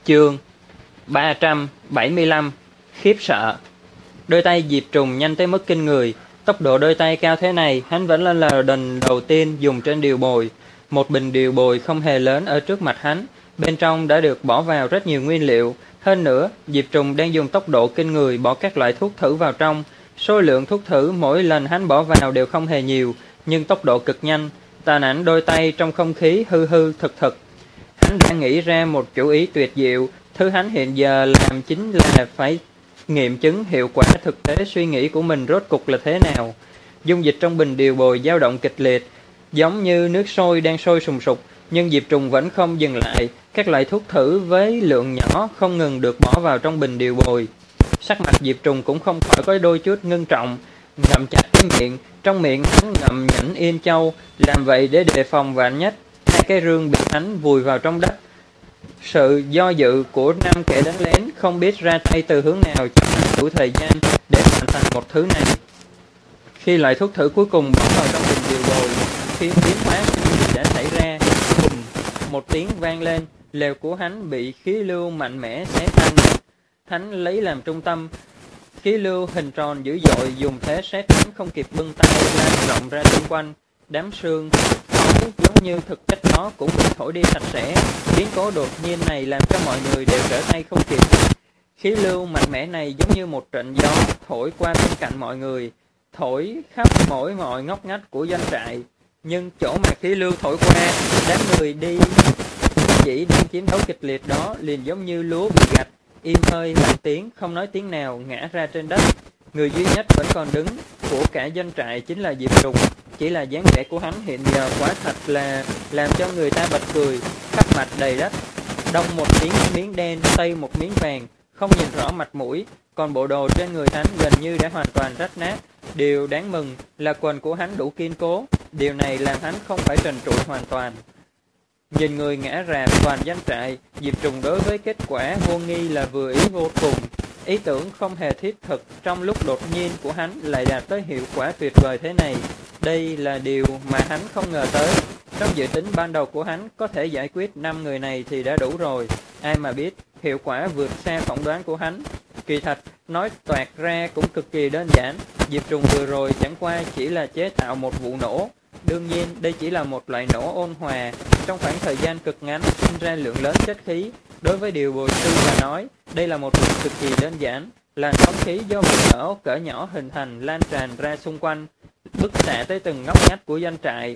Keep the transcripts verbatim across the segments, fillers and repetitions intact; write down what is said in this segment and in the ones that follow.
Chương ba trăm bảy mươi lăm. Khiếp sợ. Đôi tay Diệp Trùng nhanh tới mức kinh người. Tốc độ đôi tay cao thế này, hắn vẫn là lần đầu tiên dùng trên điều bồi. Một bình điều bồi không hề lớn ở trước mặt hắn, bên trong đã được bỏ vào rất nhiều nguyên liệu. Hơn nữa, Diệp Trùng đang dùng tốc độ kinh người bỏ các loại thuốc thử vào trong. Số lượng thuốc thử mỗi lần hắn bỏ vào đều không hề nhiều, nhưng tốc độ cực nhanh. Tàn ảnh đôi tay trong không khí hư hư thực thực. Hắn đã nghĩ ra một chủ ý tuyệt diệu. Thứ hắn hiện giờ làm chính là phải nghiệm chứng hiệu quả thực tế suy nghĩ của mình rốt cục là thế nào. Dung dịch trong bình điều bồi dao động kịch liệt, giống như nước sôi đang sôi sùng sục, nhưng Diệp Trùng vẫn không dừng lại. Các loại thuốc thử với lượng nhỏ không ngừng được bỏ vào trong bình điều bồi. Sắc mặt Diệp Trùng cũng không khỏi có đôi chút ngưng trọng, ngậm chặt cái miệng. Trong miệng hắn ngậm nhẫn yên châu, làm vậy để đề phòng vạn nhất hai cái rương bị hắn vùi vào trong đất. Sự do dự của năm kẻ đánh lén không biết ra tay từ hướng nào cho hắn đủ thời gian để hoàn thành một thứ này. Khi loại thuốc thử cuối cùng bỏ vào trong bình điều bồi, khi biến hóa đã xảy ra, bùm, một tiếng vang lên, lều của hắn bị khí lưu mạnh mẽ xé tan. Hắn lấy làm trung tâm, khí lưu hình tròn dữ dội dùng thế sét đánh không kịp bưng tay lan rộng ra xung quanh. Đám sương khói giống như thực chất đó cũng bị thổi đi sạch sẽ. Biến cố đột nhiên này làm cho mọi người đều trở tay không kịp. Khí lưu mạnh mẽ này giống như một trận gió thổi qua bên cạnh mọi người, thổi khắp mỗi mọi ngóc ngách của doanh trại. Nhưng chỗ mà khí lưu thổi qua, đám người đi chỉ đang chiến đấu kịch liệt đó liền giống như lúa bị gặt, im hơi lặng tiếng, không nói tiếng nào, ngã ra trên đất. Người duy nhất vẫn còn đứng của cả doanh trại chính là Diệp Trùng. Chỉ là dáng vẻ của hắn hiện giờ quả thật là làm cho người ta bật cười. Khắp mặt đầy đất, đông một tiếng miếng đen, tây một miếng vàng, không nhìn rõ mặt mũi. Còn bộ đồ trên người hắn gần như đã hoàn toàn rách nát. Điều đáng mừng là quần của hắn đủ kiên cố. Điều này làm hắn không phải trần trụi hoàn toàn. Nhìn người ngã rạp toàn doanh trại, Diệp Trùng đối với kết quả vô nghi là vừa ý vô cùng. Ý tưởng không hề thiết thực trong lúc đột nhiên của hắn lại đạt tới hiệu quả tuyệt vời thế này. Đây là điều mà hắn không ngờ tới. Trong dự tính ban đầu của hắn, có thể giải quyết năm người này thì đã đủ rồi. Ai mà biết, hiệu quả vượt xa phỏng đoán của hắn. Kỳ thật, nói toạc ra cũng cực kỳ đơn giản. Diệp Trùng vừa rồi chẳng qua chỉ là chế tạo một vụ nổ. Đương nhiên, đây chỉ là một loại nổ ôn hòa. Trong khoảng thời gian cực ngắn, sinh ra lượng lớn chất khí. Đối với điều bồi sư mà nói, đây là một việc cực kỳ đơn giản. Làn sóng khí do vụ nổ cỡ nhỏ hình thành lan tràn ra xung quanh, bức xạ tới từng ngóc ngách của doanh trại.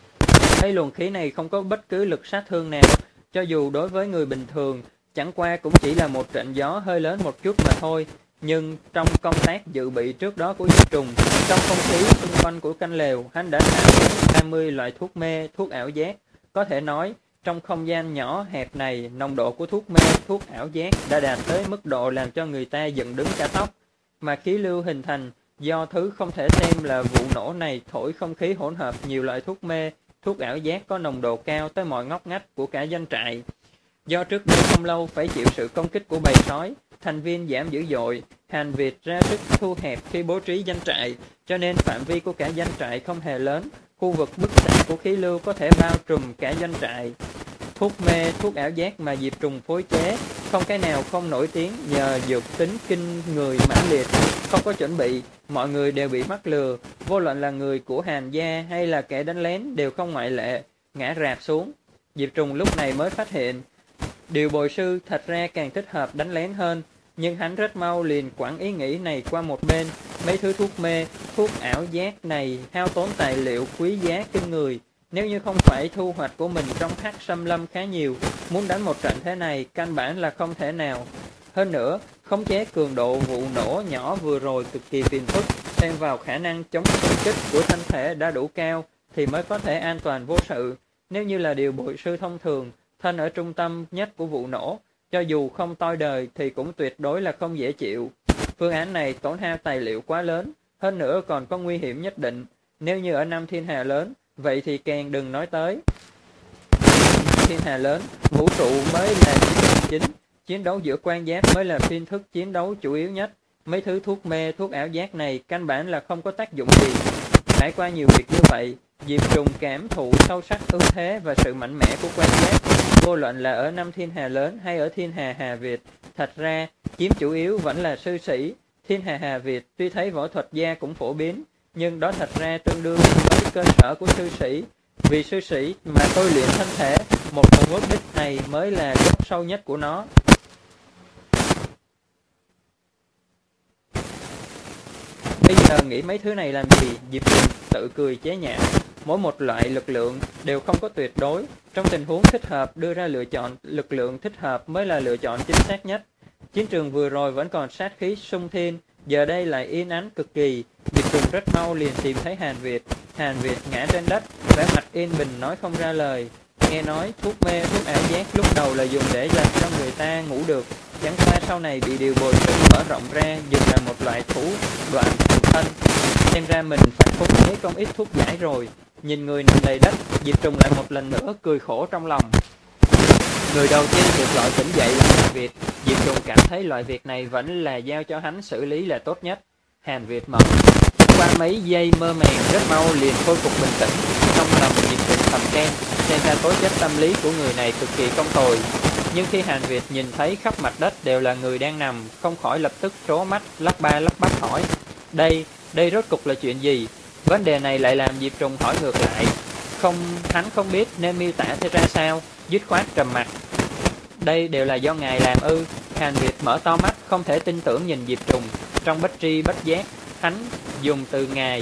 Thấy luồng khí này không có bất cứ lực sát thương nào, cho dù đối với người bình thường, chẳng qua cũng chỉ là một trận gió hơi lớn một chút mà thôi. Nhưng trong công tác dự bị trước đó của Diệp Trùng, trong không khí xung quanh của canh lều, hắn đã thả đến ba mươi loại thuốc mê, thuốc ảo giác. Có thể nói, trong không gian nhỏ hẹp này, nồng độ của thuốc mê, thuốc ảo giác đã đạt tới mức độ làm cho người ta dựng đứng cả tóc. Mà khí lưu hình thành do thứ không thể xem là vụ nổ này thổi không khí hỗn hợp nhiều loại thuốc mê, thuốc ảo giác có nồng độ cao tới mọi ngóc ngách của cả doanh trại. Do trước đây không lâu phải chịu sự công kích của bầy sói, thành viên giảm dữ dội, Hàn Việt ra sức thu hẹp khi bố trí doanh trại, cho nên phạm vi của cả doanh trại không hề lớn. Khu vực bức xạ của khí lưu có thể bao trùm cả doanh trại. Thuốc mê, thuốc ảo giác mà Diệp Trùng phối chế, không cái nào không nổi tiếng nhờ dược tính kinh người mãnh liệt. Không có chuẩn bị, mọi người đều bị mắc lừa, vô luận là người của Hàn gia hay là kẻ đánh lén đều không ngoại lệ, ngã rạp xuống. Diệp Trùng lúc này mới phát hiện, điều bồi sư thật ra càng thích hợp đánh lén hơn, nhưng hắn rất mau liền quẳng ý nghĩ này qua một bên. Mấy thứ thuốc mê, thuốc ảo giác này hao tốn tài liệu quý giá kinh người. Nếu như không phải thu hoạch của mình trong hắc xâm lâm khá nhiều, muốn đánh một trận thế này căn bản là không thể nào. Hơn nữa, khống chế cường độ vụ nổ nhỏ vừa rồi cực kỳ phiền phức, thêm vào khả năng chống công kích của thân thể đã đủ cao thì mới có thể an toàn vô sự. Nếu như là điều bồi sư thông thường, thân ở trung tâm nhất của vụ nổ, cho dù không toi đời thì cũng tuyệt đối là không dễ chịu. Phương án này tổn hao tài liệu quá lớn, hơn nữa còn có nguy hiểm nhất định. Nếu như ở năm thiên hà lớn, vậy thì càng đừng nói tới. Thiên hà lớn, vũ trụ mới là chiến đấu chính, chiến đấu giữa quan giáp mới là phiên thức chiến đấu chủ yếu nhất. Mấy thứ thuốc mê, thuốc ảo giác này căn bản là không có tác dụng gì. Trải qua nhiều việc như vậy, Diệp Trùng cảm thụ sâu sắc ưu thế và sự mạnh mẽ của quan giáp. vô luận là ở năm thiên hà lớn hay ở thiên hà Hà Việt, thật ra chiếm chủ yếu vẫn là sư sĩ. Thiên hà Hà Việt tuy thấy võ thuật gia cũng phổ biến, nhưng đó thật ra tương đương với cơ sở của sư sĩ. Vì sư sĩ mà tôi luyện thân thể, một phần mục đích này mới là gốc sâu nhất của nó. Bây giờ nghĩ mấy thứ này làm gì? Diệp Trùng tự cười chế nhạo. Mỗi một loại lực lượng đều không có tuyệt đối. Trong tình huống thích hợp, đưa ra lựa chọn lực lượng thích hợp mới là lựa chọn chính xác nhất. Chiến trường vừa rồi vẫn còn sát khí sung thiên, giờ đây lại yên ắng cực kỳ. Diệp Trùng rất mau liền tìm thấy Hàn Việt. Hàn Việt ngã trên đất, vẻ mặt yên bình nói không ra lời. Nghe nói thuốc mê, thuốc ảo giác lúc đầu là dùng để làm cho người ta ngủ được, chẳng qua sau này bị điều bồi dưỡng mở rộng ra, dùng là một loại thủ đoạn tự thân. Xem ra mình phải phúng chế không ít thuốc giải rồi. Nhìn người nằm đầy đất, Diệp Trùng lại một lần nữa cười khổ trong lòng. Người đầu tiên được gọi tỉnh dậy là Hàn Việt. Diệp Trùng cảm thấy loại việc này vẫn là giao cho hắn xử lý là tốt nhất. Hàn Việt mở qua mấy giây mơ màng, rất mau liền khôi phục bình tĩnh. Trong lòng Diệp Trùng thầm khen, xem ra tố chất tâm lý của người này cực kỳ không tồi. Nhưng khi Hàn Việt nhìn thấy khắp mặt đất đều là người đang nằm, không khỏi lập tức trố mắt, lắp ba lắp bắp hỏi: Đây, đây rốt cục là chuyện gì? Vấn đề này lại làm Diệp Trùng hỏi ngược lại. Không, hắn không biết nên miêu tả thế ra sao, dứt khoát trầm mặt. Đây đều là do ngài làm ư? Hàn Việt mở to mắt, không thể tin tưởng nhìn Diệp Trùng. Trong bất tri bất giác, hắn dùng từ ngài.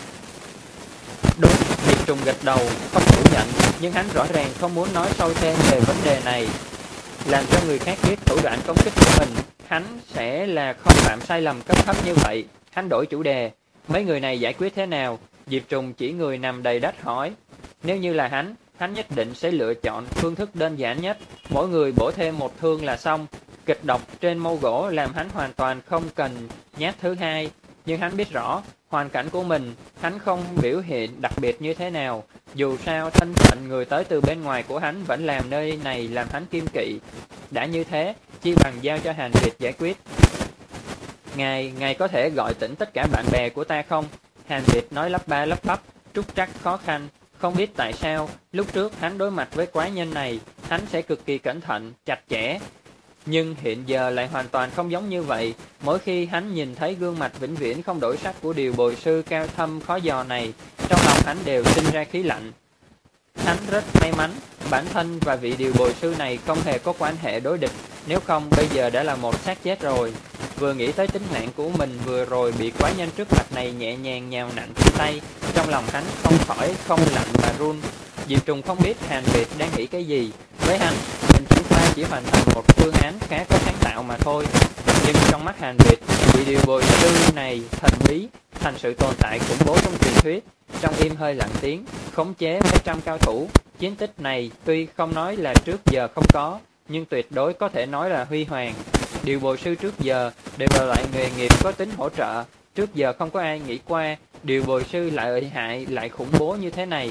Đúng, Diệp Trùng gật đầu, không phủ nhận, nhưng hắn rõ ràng không muốn nói sâu thêm về vấn đề này. Làm cho người khác biết thủ đoạn công kích của mình, hắn sẽ là không phạm sai lầm cấp thấp như vậy. Hắn đổi chủ đề. Mấy người này giải quyết thế nào? Diệp Trùng chỉ người nằm đầy đất hỏi. Nếu như là hắn, hắn nhất định sẽ lựa chọn phương thức đơn giản nhất. Mỗi người bổ thêm một thương là xong. Kịch độc trên mâu gỗ làm hắn hoàn toàn không cần nhát thứ hai. Nhưng hắn biết rõ, hoàn cảnh của mình, hắn không biểu hiện đặc biệt như thế nào. Dù sao, thân phận người tới từ bên ngoài của hắn vẫn làm nơi này làm hắn kiêng kỵ. Đã như thế, chi bằng giao cho Hàn Việt giải quyết. Ngài, ngài có thể gọi tỉnh tất cả bạn bè của ta không? Hàn Việt nói lắp ba lắp bắp, trúc trắc khó khăn. Không biết tại sao, lúc trước hắn đối mặt với quái nhân này, hắn sẽ cực kỳ cẩn thận, chặt chẽ. Nhưng hiện giờ lại hoàn toàn không giống như vậy. Mỗi khi hắn nhìn thấy gương mặt vĩnh viễn không đổi sắc của điều bồi sư cao thâm khó dò này, trong lòng hắn đều sinh ra khí lạnh. Hắn rất may mắn, bản thân và vị điều bồi sư này không hề có quan hệ đối địch, nếu không bây giờ đã là một xác chết rồi. Vừa nghĩ tới tính mạng của mình vừa rồi bị quái nhân trước mặt này nhẹ nhàng nhào nặn trên tay, trong lòng hắn không khỏi không lạnh mà run. Diệp Trùng không biết Hàn Việt đang nghĩ cái gì. Với hắn, mình chúng ta chỉ hoàn thành một phương án khá có sáng tạo mà thôi. Nhưng trong mắt Hàn Việt, vị điều bồi sư này thần bí, thành sự tồn tại khủng bố trong truyền thuyết. Trong im hơi lặng tiếng, khống chế mấy trăm cao thủ. Chiến tích này tuy không nói là trước giờ không có, nhưng tuyệt đối có thể nói là huy hoàng. Điều bồi sư trước giờ đều là loại nghề nghiệp có tính hỗ trợ. Trước giờ không có ai nghĩ qua điều bồi sư lại lợi hại, lại khủng bố như thế này.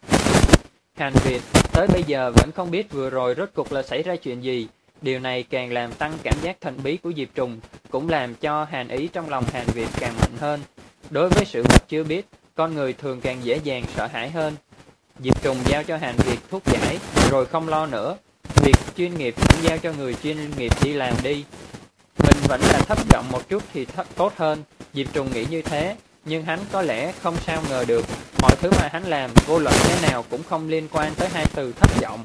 Hàn Việt tới bây giờ vẫn không biết vừa rồi rốt cục là xảy ra chuyện gì. Điều này càng làm tăng cảm giác thần bí của Diệp Trùng, cũng làm cho hàn ý trong lòng Hàn Việt càng mạnh hơn. Đối với sự vật chưa biết, con người thường càng dễ dàng sợ hãi hơn. Diệp Trùng giao cho Hàn Việt thuốc giải, rồi không lo nữa. Việc chuyên nghiệp cũng giao cho người chuyên nghiệp đi làm đi. Mình vẫn là thấp giọng một chút thì thấp, tốt hơn. Diệp Trùng nghĩ như thế, nhưng hắn có lẽ không sao ngờ được. Mọi thứ mà hắn làm, vô luận thế nào cũng không liên quan tới hai từ thấp giọng.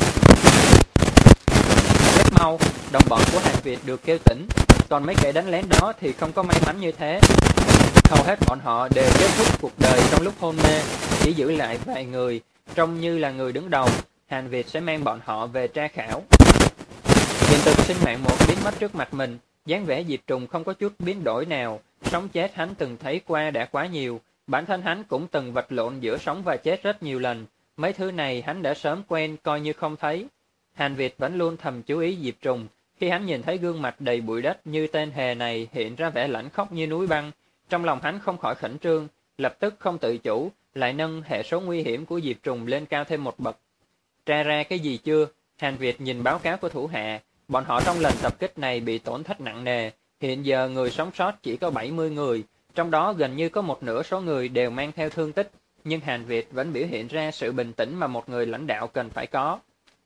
Rất mau, đồng bọn của Hàn Việt được kêu tỉnh. Còn mấy kẻ đánh lén đó thì không có may mắn như thế. Hầu hết bọn họ đều kết thúc cuộc đời trong lúc hôn mê, chỉ giữ lại vài người, trông như là người đứng đầu. Hàn Việt sẽ mang bọn họ về tra khảo. Nhìn từng sinh mạng một biến mất trước mặt mình, dáng vẻ Diệp Trùng không có chút biến đổi nào. Sống chết hắn từng thấy qua đã quá nhiều, bản thân hắn cũng từng vật lộn giữa sống và chết rất nhiều lần. Mấy thứ này hắn đã sớm quen, coi như không thấy. Hàn Việt vẫn luôn thầm chú ý Diệp Trùng. Khi hắn nhìn thấy gương mặt đầy bụi đất như tên hề này hiện ra vẻ lãnh khốc như núi băng, trong lòng hắn không khỏi khẩn trương, lập tức không tự chủ, lại nâng hệ số nguy hiểm của Diệp Trùng lên cao thêm một bậc. Tra ra cái gì chưa? Hàn Việt nhìn báo cáo của thủ hạ. Bọn họ trong lần tập kích này bị tổn thất nặng nề. Hiện giờ người sống sót chỉ có bảy mươi người, trong đó gần như có một nửa số người đều mang theo thương tích. Nhưng Hàn Việt vẫn biểu hiện ra sự bình tĩnh mà một người lãnh đạo cần phải có.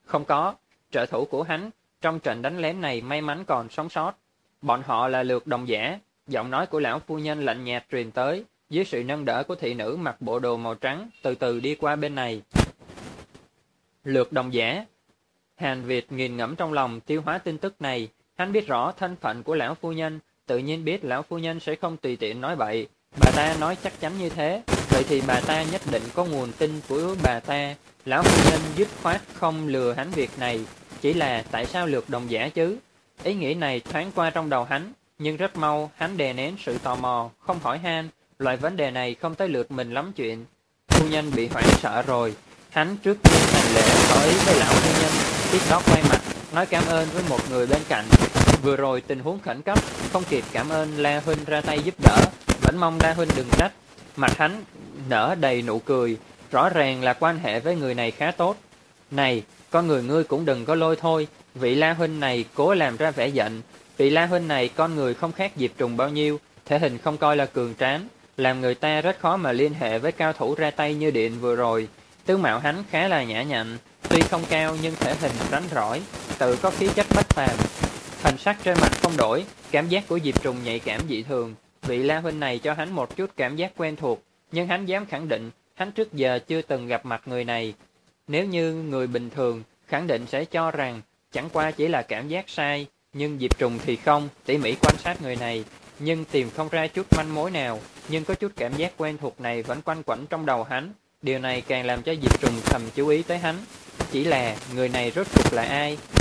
Không có, trợ thủ của hắn trong trận đánh lén này may mắn còn sống sót. Bọn họ là lược đồng giả. Giọng nói của lão phu nhân lạnh nhạt truyền tới, dưới sự nâng đỡ của thị nữ mặc bộ đồ màu trắng, từ từ đi qua bên này. Lược đồng giả. Hàn Việt nghiền ngẫm trong lòng tiêu hóa tin tức này, hắn biết rõ thân phận của lão phu nhân, tự nhiên biết lão phu nhân sẽ không tùy tiện nói bậy. Bà ta nói chắc chắn như thế, vậy thì bà ta nhất định có nguồn tin của bà ta. Lão phu nhân dứt khoát không lừa hắn việc này, chỉ là tại sao lược đồng giả chứ? Ý nghĩ này thoáng qua trong đầu hắn, nhưng rất mau hắn đè nén sự tò mò, không hỏi han. Loại vấn đề này không tới lượt mình lắm chuyện. Phu nhân bị hoảng sợ rồi. Hắn trước tiên hành lễ tỏ ý với lão phu nhân, tiếp đó quay mặt, nói cảm ơn với một người bên cạnh. Vừa rồi tình huống khẩn cấp, không kịp cảm ơn La Huynh ra tay giúp đỡ, vẫn mong La Huynh đừng trách. Mặt hắn nở đầy nụ cười, rõ ràng là quan hệ với người này khá tốt. Này, con người ngươi cũng đừng có lôi thôi, vị La Huynh này cố làm ra vẻ giận. Vị La Huynh này con người không khác Diệp Trùng bao nhiêu, thể hình không coi là cường tráng, làm người ta rất khó mà liên hệ với cao thủ ra tay như điện vừa rồi. Tướng mạo hắn khá là nhã nhặn, tuy không cao nhưng thể hình rắn rỏi, tự có khí chất bất phàm. Thần sắc trên mặt không đổi, cảm giác của Diệp Trùng nhạy cảm dị thường. Vị La Huynh này cho hắn một chút cảm giác quen thuộc, nhưng hắn dám khẳng định, hắn trước giờ chưa từng gặp mặt người này. Nếu như người bình thường, khẳng định sẽ cho rằng chẳng qua chỉ là cảm giác sai, nhưng Diệp Trùng thì không, tỉ mỉ quan sát người này, nhưng tìm không ra chút manh mối nào, nhưng có chút cảm giác quen thuộc này vẫn quanh quẩn trong đầu hắn. Điều này càng làm cho Diệp Trùng thầm chú ý tới hắn. Chỉ là người này rốt cuộc là ai?